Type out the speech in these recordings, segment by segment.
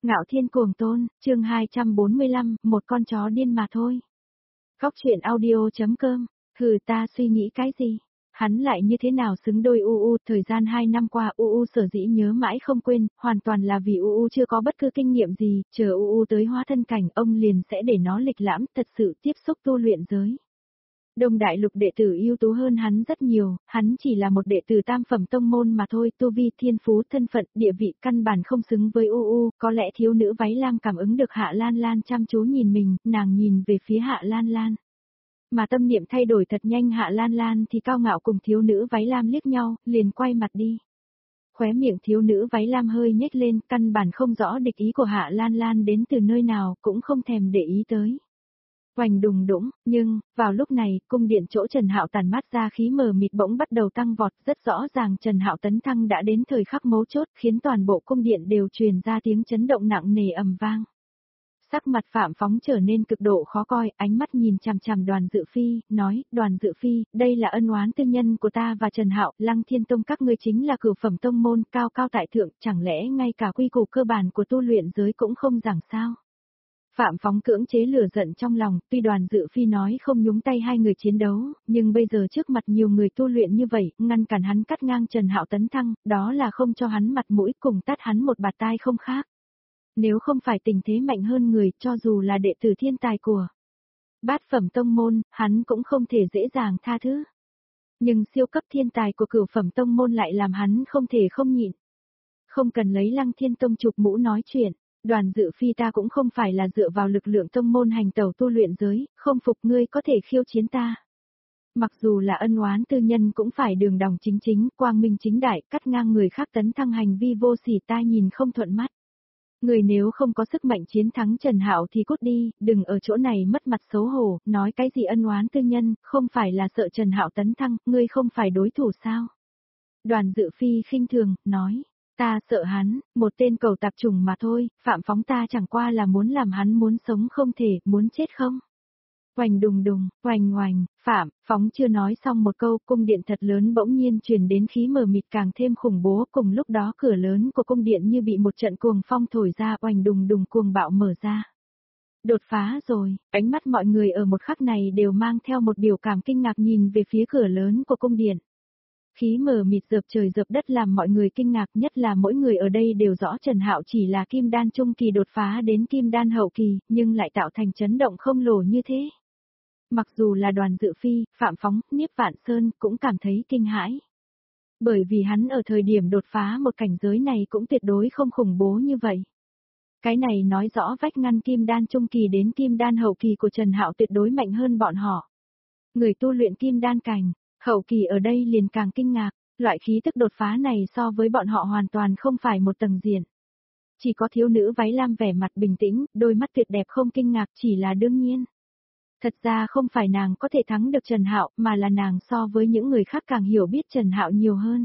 Ngạo Thiên Cuồng Tôn, chương 245, một con chó điên mà thôi. Góc truyện audio.com, ta suy nghĩ cái gì? Hắn lại như thế nào xứng đôi UU, thời gian 2 năm qua UU sở dĩ nhớ mãi không quên, hoàn toàn là vì UU chưa có bất cứ kinh nghiệm gì, chờ UU tới hóa thân cảnh ông liền sẽ để nó lịch lãm thật sự tiếp xúc tu luyện giới. Đông đại lục đệ tử ưu tú hơn hắn rất nhiều, hắn chỉ là một đệ tử tam phẩm tông môn mà thôi, tu vi, thiên phú, thân phận, địa vị căn bản không xứng với UU, có lẽ thiếu nữ váy lam cảm ứng được Hạ Lan Lan chăm chú nhìn mình, nàng nhìn về phía Hạ Lan Lan. Mà tâm niệm thay đổi thật nhanh, Hạ Lan Lan thì cao ngạo cùng thiếu nữ váy lam liếc nhau, liền quay mặt đi. Khóe miệng thiếu nữ váy lam hơi nhếch lên, căn bản không rõ địch ý của Hạ Lan Lan đến từ nơi nào, cũng không thèm để ý tới. Oành đùng đũng, nhưng, vào lúc này, cung điện chỗ Trần Hạo tản mát ra khí mờ mịt bỗng bắt đầu tăng vọt, rất rõ ràng Trần Hạo tấn thăng đã đến thời khắc mấu chốt, khiến toàn bộ cung điện đều truyền ra tiếng chấn động nặng nề ầm vang. Sắc mặt Phạm Phóng trở nên cực độ khó coi, ánh mắt nhìn chằm chằm Đoàn Dự Phi, nói, Đoàn Dự Phi, đây là ân oán tư nhân của ta và Trần Hạo, Lăng Thiên Tông các ngươi chính là cửu phẩm tông môn, cao cao tại thượng, chẳng lẽ ngay cả quy củ cơ bản của tu luyện giới cũng không giảng sao? Phạm Phóng cưỡng chế lửa giận trong lòng, tuy Đoàn Dự Phi nói không nhúng tay hai người chiến đấu, nhưng bây giờ trước mặt nhiều người tu luyện như vậy, ngăn cản hắn cắt ngang Trần Hạo tấn thăng, đó là không cho hắn mặt mũi, cùng tát hắn một bạt tai không khác. Nếu không phải tình thế mạnh hơn người, cho dù là đệ tử thiên tài của bát phẩm tông môn, hắn cũng không thể dễ dàng tha thứ. Nhưng siêu cấp thiên tài của cửu phẩm tông môn lại làm hắn không thể không nhịn. Không cần lấy Lăng Thiên Tông chụp mũ nói chuyện. Đoàn Dự Phi, ta cũng không phải là dựa vào lực lượng tông môn hành tẩu tu luyện giới, không phục ngươi có thể khiêu chiến ta. Mặc dù là ân oán tư nhân cũng phải đường đồng chính chính, quang minh chính đại, cắt ngang người khác tấn thăng hành vi vô sỉ, ta nhìn không thuận mắt. Người nếu không có sức mạnh chiến thắng Trần Hạo thì cút đi, đừng ở chỗ này mất mặt xấu hổ, nói cái gì ân oán tư nhân, không phải là sợ Trần Hạo tấn thăng, ngươi không phải đối thủ sao? Đoàn Dự Phi khinh thường, nói. Ta sợ hắn, một tên cầu tạp trùng mà thôi, Phạm Phóng ta chẳng qua là muốn làm hắn muốn sống không thể, muốn chết không. Oành đùng đùng, oành oành, Phạm Phóng chưa nói xong một câu, cung điện thật lớn bỗng nhiên truyền đến khí mờ mịt càng thêm khủng bố, cùng lúc đó cửa lớn của cung điện như bị một trận cuồng phong thổi ra, oành đùng đùng cuồng bạo mở ra. Đột phá rồi, ánh mắt mọi người ở một khắc này đều mang theo một biểu cảm kinh ngạc nhìn về phía cửa lớn của cung điện. Khí mờ mịt dợp trời dợp đất làm mọi người kinh ngạc, nhất là mỗi người ở đây đều rõ Trần Hạo chỉ là kim đan trung kỳ đột phá đến kim đan hậu kỳ, nhưng lại tạo thành chấn động không lồ như thế. Mặc dù là Đoàn Dự Phi, Phạm Phóng, Niếp Vạn Sơn cũng cảm thấy kinh hãi. Bởi vì hắn ở thời điểm đột phá một cảnh giới này cũng tuyệt đối không khủng bố như vậy. Cái này nói rõ vách ngăn kim đan trung kỳ đến kim đan hậu kỳ của Trần Hạo tuyệt đối mạnh hơn bọn họ. Người tu luyện kim đan cảnh, hậu kỳ ở đây liền càng kinh ngạc, loại khí tức đột phá này so với bọn họ hoàn toàn không phải một tầng diện. Chỉ có thiếu nữ váy lam vẻ mặt bình tĩnh, đôi mắt tuyệt đẹp không kinh ngạc chỉ là đương nhiên. Thật ra không phải nàng có thể thắng được Trần Hạo, mà là nàng so với những người khác càng hiểu biết Trần Hạo nhiều hơn.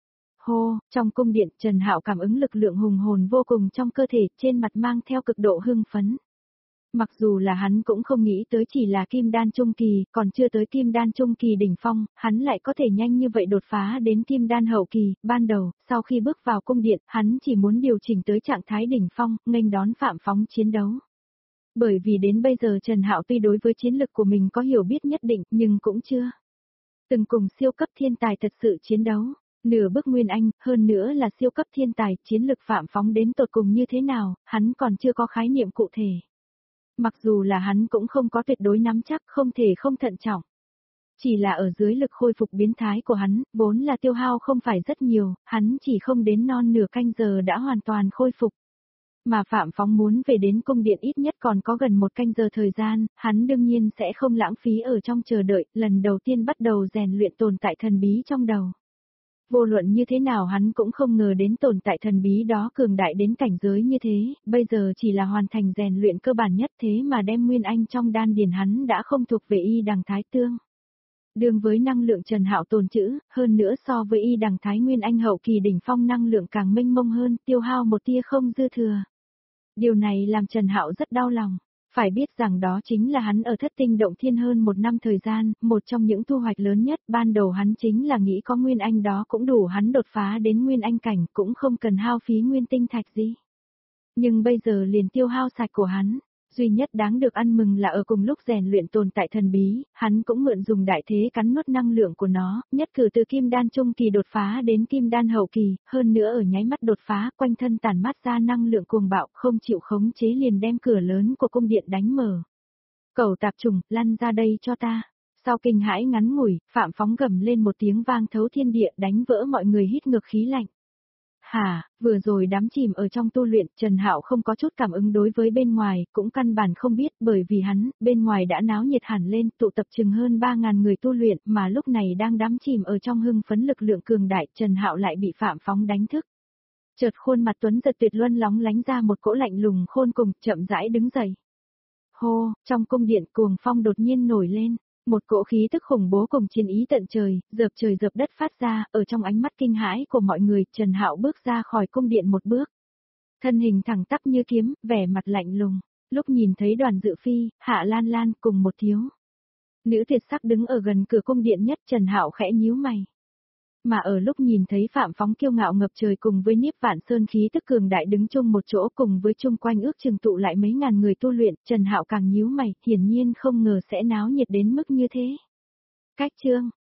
Hô, trong cung điện Trần Hạo cảm ứng lực lượng hùng hồn vô cùng trong cơ thể, trên mặt mang theo cực độ hưng phấn. Mặc dù là hắn cũng không nghĩ tới chỉ là kim đan trung kỳ, còn chưa tới kim đan trung kỳ đỉnh phong, hắn lại có thể nhanh như vậy đột phá đến kim đan hậu kỳ, ban đầu, sau khi bước vào cung điện, hắn chỉ muốn điều chỉnh tới trạng thái đỉnh phong, nghênh đón Phạm Phóng chiến đấu. Bởi vì đến bây giờ Trần Hạo tuy đối với chiến lực của mình có hiểu biết nhất định, nhưng cũng chưa từng cùng siêu cấp thiên tài thật sự chiến đấu. Nửa bước Nguyên Anh, hơn nữa là siêu cấp thiên tài, chiến lực Phạm Phóng đến tột cùng như thế nào, hắn còn chưa có khái niệm cụ thể. Mặc dù là hắn cũng không có tuyệt đối nắm chắc, không thể không thận trọng. Chỉ là ở dưới lực khôi phục biến thái của hắn, vốn là tiêu hao không phải rất nhiều, hắn chỉ không đến non nửa canh giờ đã hoàn toàn khôi phục. Mà Phạm Phóng muốn về đến cung điện ít nhất còn có gần một canh giờ thời gian, hắn đương nhiên sẽ không lãng phí ở trong chờ đợi, lần đầu tiên bắt đầu rèn luyện tồn tại thần bí trong đầu. Vô luận như thế nào hắn cũng không ngờ đến tồn tại thần bí đó cường đại đến cảnh giới như thế, bây giờ chỉ là hoàn thành rèn luyện cơ bản nhất thế mà đem Nguyên Anh trong đan điền hắn đã không thuộc về Y Đằng Thái Tương. Đương với năng lượng Trần Hạo tồn trữ, hơn nữa so với Y Đằng Thái Nguyên Anh hậu kỳ đỉnh phong năng lượng càng mênh mông hơn, tiêu hao một tia không dư thừa. Điều này làm Trần Hạo rất đau lòng. Phải biết rằng đó chính là hắn ở Thất Tinh Động Thiên hơn một năm thời gian, một trong những thu hoạch lớn nhất, ban đầu hắn chính là nghĩ có Nguyên Anh đó cũng đủ hắn đột phá đến Nguyên Anh cảnh, cũng không cần hao phí nguyên tinh thạch gì. Nhưng bây giờ liền tiêu hao sạch của hắn. Duy nhất đáng được ăn mừng là ở cùng lúc rèn luyện tồn tại thần bí, hắn cũng mượn dùng đại thế cắn nuốt năng lượng của nó, nhất cử từ kim đan trung kỳ đột phá đến kim đan hậu kỳ, hơn nữa ở nháy mắt đột phá, quanh thân tản mát ra năng lượng cuồng bạo, không chịu khống chế liền đem cửa lớn của cung điện đánh mở. Cẩu tạp trùng, lăn ra đây cho ta. Sau kinh hãi ngắn ngủi, Phạm Phóng gầm lên một tiếng vang thấu thiên địa, đánh vỡ mọi người hít ngược khí lạnh. Hả, vừa rồi đắm chìm ở trong tu luyện, Trần Hạo không có chút cảm ứng đối với bên ngoài, cũng căn bản không biết, bởi vì hắn, bên ngoài đã náo nhiệt hẳn lên, tụ tập chừng hơn 3.000 người tu luyện, mà lúc này đang đắm chìm ở trong hưng phấn lực lượng cường đại, Trần Hạo lại bị Phạm Phóng đánh thức. Chợt khuôn mặt tuấn giật tuyệt luân lóng lánh ra một cỗ lạnh lùng khôn cùng, chậm rãi đứng dậy. Hô, trong cung điện cuồng phong đột nhiên nổi lên. Một cỗ khí tức khủng bố cùng chiến ý tận trời dợp đất phát ra, ở trong ánh mắt kinh hãi của mọi người, Trần Hạo bước ra khỏi cung điện một bước. Thân hình thẳng tắp như kiếm, vẻ mặt lạnh lùng, lúc nhìn thấy Đoàn Dự Phi, Hạ Lan Lan cùng một thiếu nữ tuyệt sắc đứng ở gần cửa cung điện nhất, Trần Hạo khẽ nhíu mày. Mà ở lúc nhìn thấy Phạm Phóng kiêu ngạo ngập trời cùng với Niếp Vạn Sơn khí tức cường đại đứng chung một chỗ cùng với chung quanh ước chừng tụ lại mấy ngàn người tu luyện, Trần Hạo càng nhíu mày, hiển nhiên không ngờ sẽ náo nhiệt đến mức như thế. Cách chương,